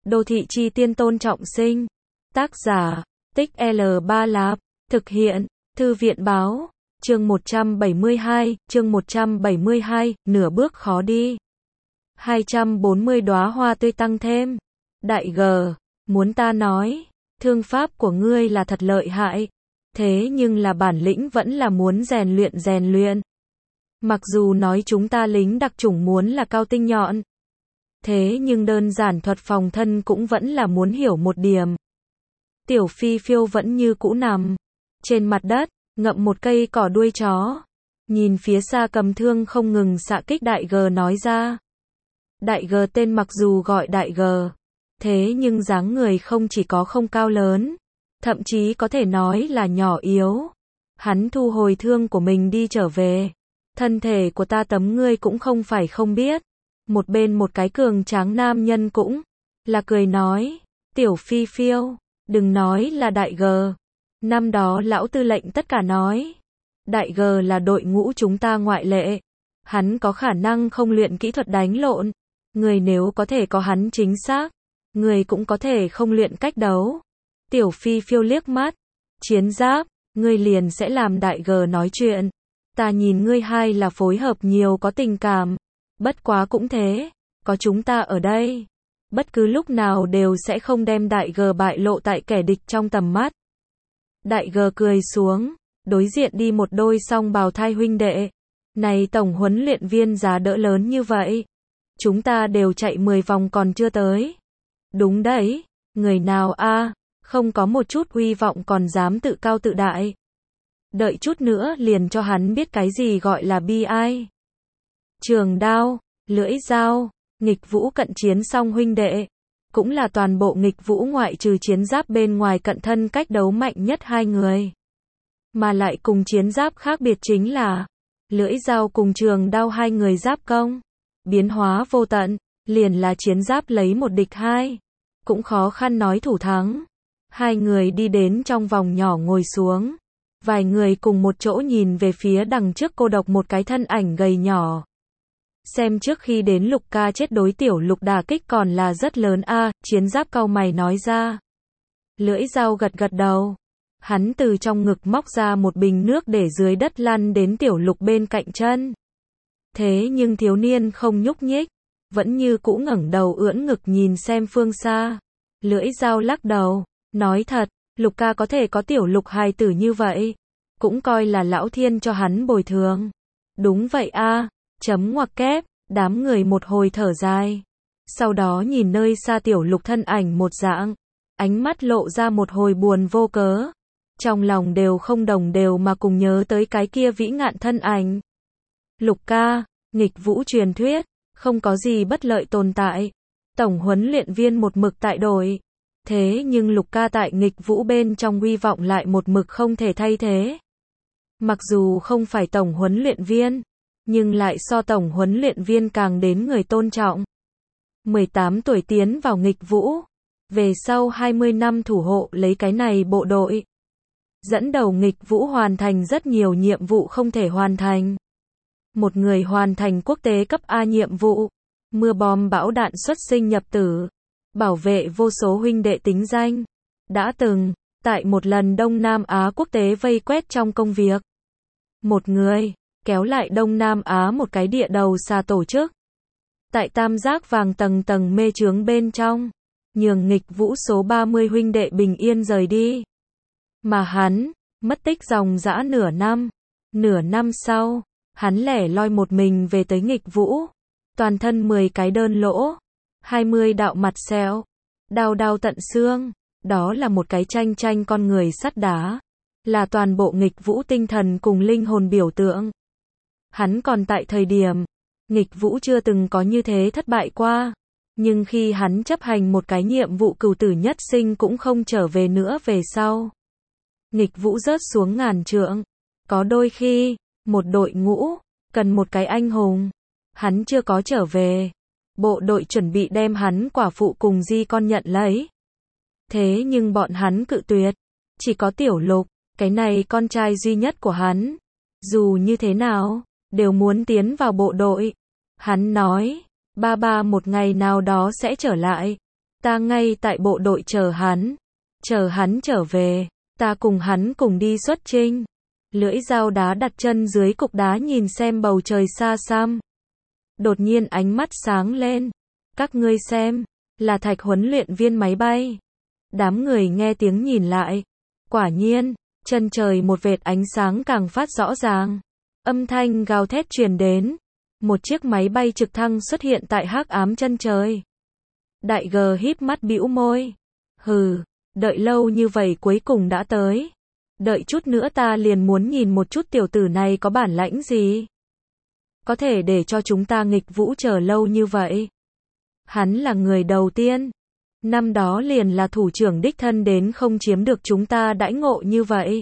Đô thị chi tiên Tôn Trọng Sinh. Tác giả, Tích L3 Lạp. Thực hiện, Thư viện Báo. Chương 172, nửa bước khó đi. 240 đóa hoa tươi tăng thêm. Đại G, muốn ta nói, thương pháp của ngươi là thật lợi hại. Thế nhưng là bản lĩnh vẫn là muốn rèn luyện. Mặc dù nói chúng ta lính đặc chủng muốn là cao tinh nhọn. Thế nhưng đơn giản thuật phòng thân cũng vẫn là muốn hiểu một điểm. Tiểu Phi Phiêu vẫn như cũ nằm trên mặt đất, ngậm một cây cỏ đuôi chó. Nhìn phía xa cầm thương không ngừng xạ kích Đại G nói ra. Đại G tên mặc dù gọi Đại G, thế nhưng dáng người không chỉ có không cao lớn, thậm chí có thể nói là nhỏ yếu. Hắn thu hồi thương của mình đi trở về. Thân thể của ta tấm ngươi cũng không phải không biết. Một bên một cái cường tráng nam nhân cũng là cười nói, Tiểu Phi Phiêu, đừng nói là Đại G. Năm đó lão tư lệnh tất cả nói, Đại G là đội ngũ chúng ta ngoại lệ. Hắn có khả năng không luyện kỹ thuật đánh lộn. Người nếu có thể có hắn chính xác, người cũng có thể không luyện cách đấu. Tiểu Phi Phiêu liếc mắt, chiến giáp, ngươi liền sẽ làm Đại G nói chuyện. Ta nhìn ngươi hai là phối hợp nhiều có tình cảm. Bất quá cũng thế, có chúng ta ở đây, bất cứ lúc nào đều sẽ không đem Đại G bại lộ tại kẻ địch trong tầm mắt. Đại G cười xuống, đối diện đi một đôi song bào thai huynh đệ. Này tổng huấn luyện viên giá đỡ lớn như vậy, chúng ta đều chạy 10 vòng còn chưa tới. Đúng đấy, người nào a, không có một chút uy vọng còn dám tự cao tự đại. Đợi chút nữa liền cho hắn biết cái gì gọi là bi ai. Trường đao, lưỡi dao, nghịch vũ cận chiến song huynh đệ, cũng là toàn bộ nghịch vũ ngoại trừ chiến giáp bên ngoài cận thân cách đấu mạnh nhất hai người. Mà lại cùng chiến giáp khác biệt chính là, lưỡi dao cùng trường đao hai người giáp công, biến hóa vô tận, liền là chiến giáp lấy một địch hai, cũng khó khăn nói thủ thắng. Hai người đi đến trong vòng nhỏ ngồi xuống, vài người cùng một chỗ nhìn về phía đằng trước cô độc một cái thân ảnh gầy nhỏ. Xem trước khi đến Lục ca chết đối Tiểu Lục đả kích còn là rất lớn a, chiến giáp cau mày nói ra. Lưỡi dao gật gật đầu. Hắn từ trong ngực móc ra một bình nước để dưới đất lăn đến Tiểu Lục bên cạnh chân. Thế nhưng thiếu niên không nhúc nhích, vẫn như cũ ngẩng đầu ưỡn ngực nhìn xem phương xa. Lưỡi dao lắc đầu, nói thật, Lục ca có thể có Tiểu Lục hài tử như vậy, cũng coi là lão thiên cho hắn bồi thường. Đúng vậy a. Chấm ngoặc kép, đám người một hồi thở dài. Sau đó nhìn nơi xa Tiểu Lục thân ảnh một dạng, ánh mắt lộ ra một hồi buồn vô cớ. Trong lòng đều không đồng đều mà cùng nhớ tới cái kia vĩ ngạn thân ảnh. Lục ca, nghịch vũ truyền thuyết, không có gì bất lợi tồn tại. Tổng huấn luyện viên một mực tại đổi. Thế nhưng Lục ca tại nghịch vũ bên trong uy vọng lại một mực không thể thay thế. Mặc dù không phải tổng huấn luyện viên, nhưng lại so tổng huấn luyện viên càng đến người tôn trọng. 18 tuổi tiến vào nghịch vũ, về sau 20 năm thủ hộ lấy cái này bộ đội. Dẫn đầu nghịch vũ hoàn thành rất nhiều nhiệm vụ không thể hoàn thành. Một người hoàn thành quốc tế cấp A nhiệm vụ, mưa bom bão đạn xuất sinh nhập tử, bảo vệ vô số huynh đệ tính danh. Đã từng, tại một lần Đông Nam Á quốc tế vây quét trong công việc. Một người kéo lại Đông Nam Á một cái địa đầu xa tổ chức. Tại tam giác vàng tầng tầng mê chướng bên trong, nhường nghịch vũ số 30 huynh đệ bình yên rời đi. Mà hắn, mất tích dòng dã nửa năm. Nửa năm sau, hắn lẻ loi một mình về tới nghịch vũ. Toàn thân 10 cái đơn lỗ, 20 đạo mặt sẹo, đau đau tận xương. Đó là một cái tranh con người sắt đá. Là toàn bộ nghịch vũ tinh thần cùng linh hồn biểu tượng. Hắn còn tại thời điểm, nghịch vũ chưa từng có như thế thất bại qua. Nhưng khi hắn chấp hành một cái nhiệm vụ cửu tử nhất sinh cũng không trở về nữa về sau. Nghịch vũ rớt xuống ngàn trượng. Có đôi khi, một đội ngũ, cần một cái anh hùng. Hắn chưa có trở về. Bộ đội chuẩn bị đem hắn quả phụ cùng di con nhận lấy. Thế nhưng bọn hắn cự tuyệt. Chỉ có Tiểu Lục, cái này con trai duy nhất của hắn. Dù như thế nào, đều muốn tiến vào bộ đội. Hắn nói, ba một ngày nào đó sẽ trở lại. Ta ngay tại bộ đội chờ hắn trở về, ta cùng hắn cùng đi xuất chinh. Lưỡi dao đá đặt chân dưới cục đá nhìn xem bầu trời xa xăm. Đột nhiên ánh mắt sáng lên. Các ngươi xem, là Thạch huấn luyện viên máy bay. Đám người nghe tiếng nhìn lại. Quả nhiên, chân trời một vệt ánh sáng càng phát rõ ràng. Âm thanh gào thét truyền đến. Một chiếc máy bay trực thăng xuất hiện tại hắc ám chân trời. Đại G híp mắt bĩu môi. Hừ, đợi lâu như vậy cuối cùng đã tới. Đợi chút nữa ta liền muốn nhìn một chút tiểu tử này có bản lãnh gì. Có thể để cho chúng ta nghịch vũ chờ lâu như vậy. Hắn là người đầu tiên. Năm đó liền là thủ trưởng đích thân đến không chiếm được chúng ta đãi ngộ như vậy.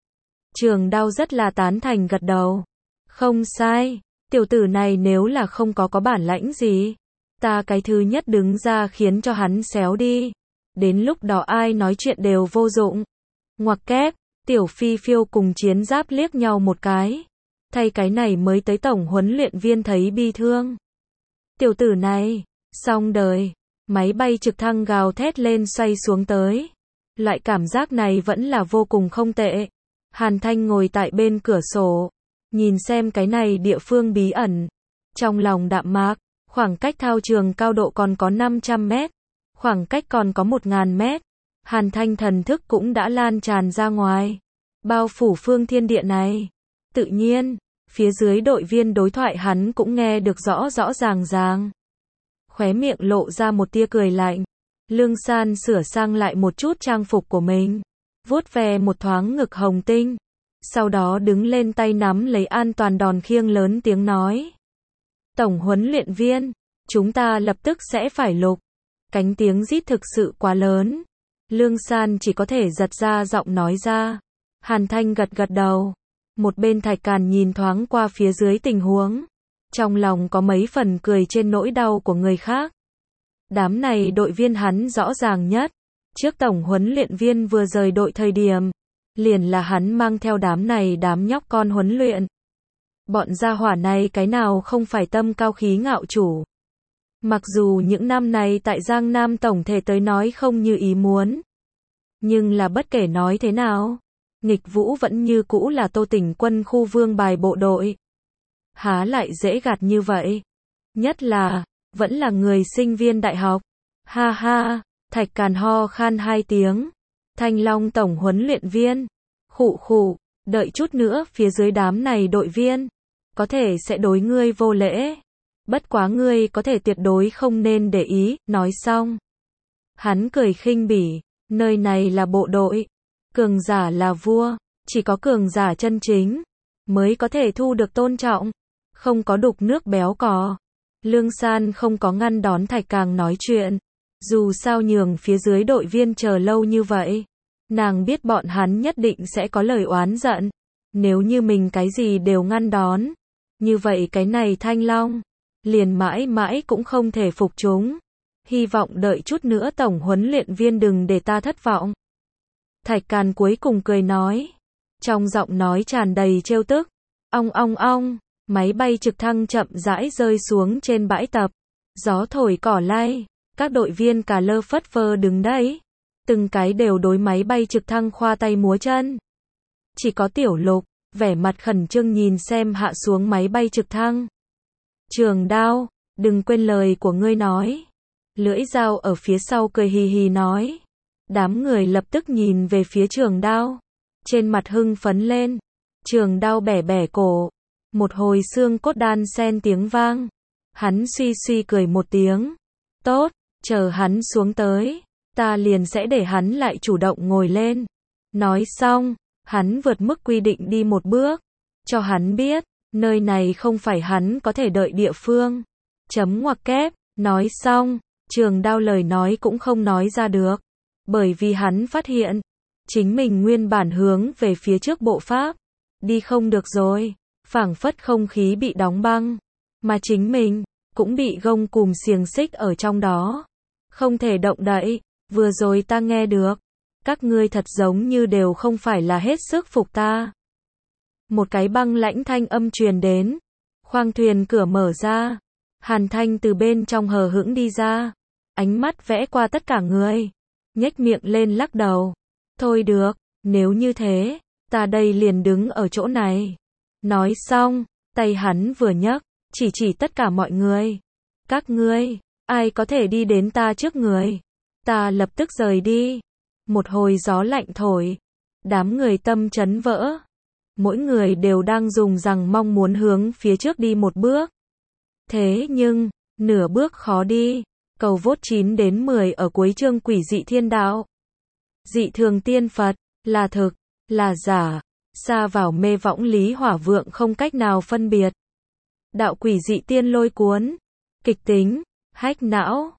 Trường Đao rất là tán thành gật đầu. Không sai, tiểu tử này nếu là không có bản lãnh gì, ta cái thứ nhất đứng ra khiến cho hắn xéo đi. Đến lúc đó ai nói chuyện đều vô dụng. Ngoặc kép, Tiểu Phi Phiêu cùng Chiến Giáp liếc nhau một cái. Thay cái này mới tới tổng huấn luyện viên thấy bi thương. Tiểu tử này, xong đời. Máy bay trực thăng gào thét lên xoay xuống tới. Loại cảm giác này vẫn là vô cùng không tệ. Hàn Thanh ngồi tại bên cửa sổ, nhìn xem cái này địa phương bí ẩn. Trong lòng đạm mạc, khoảng cách thao trường cao độ còn có 500 mét. Khoảng cách còn có 1000 mét. Hàn Thanh thần thức cũng đã lan tràn ra ngoài. Bao phủ phương thiên địa này. Tự nhiên, phía dưới đội viên đối thoại hắn cũng nghe được rõ rõ ràng ràng. Khóe miệng lộ ra một tia cười lạnh. Lương San sửa sang lại một chút trang phục của mình. Vuốt ve một thoáng ngực hồng tinh. Sau đó đứng lên tay nắm lấy an toàn đòn khiêng lớn tiếng nói. Tổng huấn luyện viên, chúng ta lập tức sẽ phải lục. Cánh tiếng rít thực sự quá lớn. Lương San chỉ có thể giật ra giọng nói ra. Hàn Thanh gật gật đầu. Một bên Thạch Càn nhìn thoáng qua phía dưới tình huống. Trong lòng có mấy phần cười trên nỗi đau của người khác. Đám này đội viên hắn rõ ràng nhất. Trước tổng huấn luyện viên vừa rời đội thời điểm, liền là hắn mang theo đám này đám nhóc con huấn luyện. Bọn gia hỏa này cái nào không phải tâm cao khí ngạo chủ. Mặc dù những năm này tại Giang Nam tổng thể tới nói không như ý muốn. Nhưng là bất kể nói thế nào, nghịch vũ vẫn như cũ là Tô Tỉnh quân khu vương bài bộ đội. Há lại dễ gạt như vậy. Nhất là, vẫn là người sinh viên đại học. Ha ha, Thạch Càn ho khan 2 tiếng. Thanh Long tổng huấn luyện viên. Khụ khụ, đợi chút nữa phía dưới đám này đội viên. Có thể sẽ đối ngươi vô lễ. Bất quá ngươi có thể tuyệt đối không nên để ý, nói xong. Hắn cười khinh bỉ, nơi này là bộ đội. Cường giả là vua, chỉ có cường giả chân chính mới có thể thu được tôn trọng. Không có đục nước béo cò. Lương San không có ngăn đón Thạch Càng nói chuyện. Dù sao nhường phía dưới đội viên chờ lâu như vậy. Nàng biết bọn hắn nhất định sẽ có lời oán giận. Nếu như mình cái gì đều ngăn đón. Như vậy cái này Thanh Long liền mãi mãi cũng không thể phục chúng. Hy vọng đợi chút nữa tổng huấn luyện viên đừng để ta thất vọng. Thạch Càn cuối cùng cười nói. Trong giọng nói tràn đầy trêu tức. Ong ong ong. Máy bay trực thăng chậm rãi rơi xuống trên bãi tập. Gió thổi cỏ lay. Các đội viên cả lơ phất phơ đứng đấy. Từng cái đều đối máy bay trực thăng khoa tay múa chân. Chỉ có Tiểu Lục, vẻ mặt khẩn trương nhìn xem hạ xuống máy bay trực thăng. Trường Đao, đừng quên lời của ngươi nói. Lưỡi dao ở phía sau cười hì hì nói. Đám người lập tức nhìn về phía Trường Đao. Trên mặt hưng phấn lên. Trường Đao bẻ bẻ cổ. Một hồi xương cốt đan sen tiếng vang. Hắn suy suy cười một tiếng. Tốt, chờ hắn xuống tới. Ta liền sẽ để hắn lại chủ động ngồi lên. Nói xong, hắn vượt mức quy định đi một bước. Cho hắn biết, nơi này không phải hắn có thể đợi địa phương. Chấm ngoặc kép, nói xong, Trường Đao lời nói cũng không nói ra được. Bởi vì hắn phát hiện, chính mình nguyên bản hướng về phía trước bộ pháp. Đi không được rồi, phảng phất không khí bị đóng băng. Mà chính mình, cũng bị gông cùm xiềng xích ở trong đó. Không thể động đậy. Vừa rồi ta nghe được, các ngươi thật giống như đều không phải là hết sức phục ta. Một cái băng lãnh thanh âm truyền đến. Khoang thuyền cửa mở ra. Hàn Thanh từ bên trong hờ hững đi ra. ánh mắt vẽ qua tất cả người, nhếch miệng lên lắc đầu. Thôi được, nếu như thế, ta đây liền đứng ở chỗ này. Nói xong, tay hắn vừa nhấc, chỉ tất cả mọi người. Các ngươi, ai có thể đi đến ta trước người? Ta lập tức rời đi. Một hồi gió lạnh thổi, đám người tâm chấn vỡ. Mỗi người đều đang dùng rằng mong muốn hướng phía trước đi một bước. Thế nhưng, nửa bước khó đi. Cầu vốt 9 đến 10 ở cuối chương Quỷ dị thiên đạo. Dị thường tiên Phật, là thực, là giả, xa vào mê võng lý hỏa vượng không cách nào phân biệt. Đạo quỷ dị tiên lôi cuốn, kịch tính, hách não,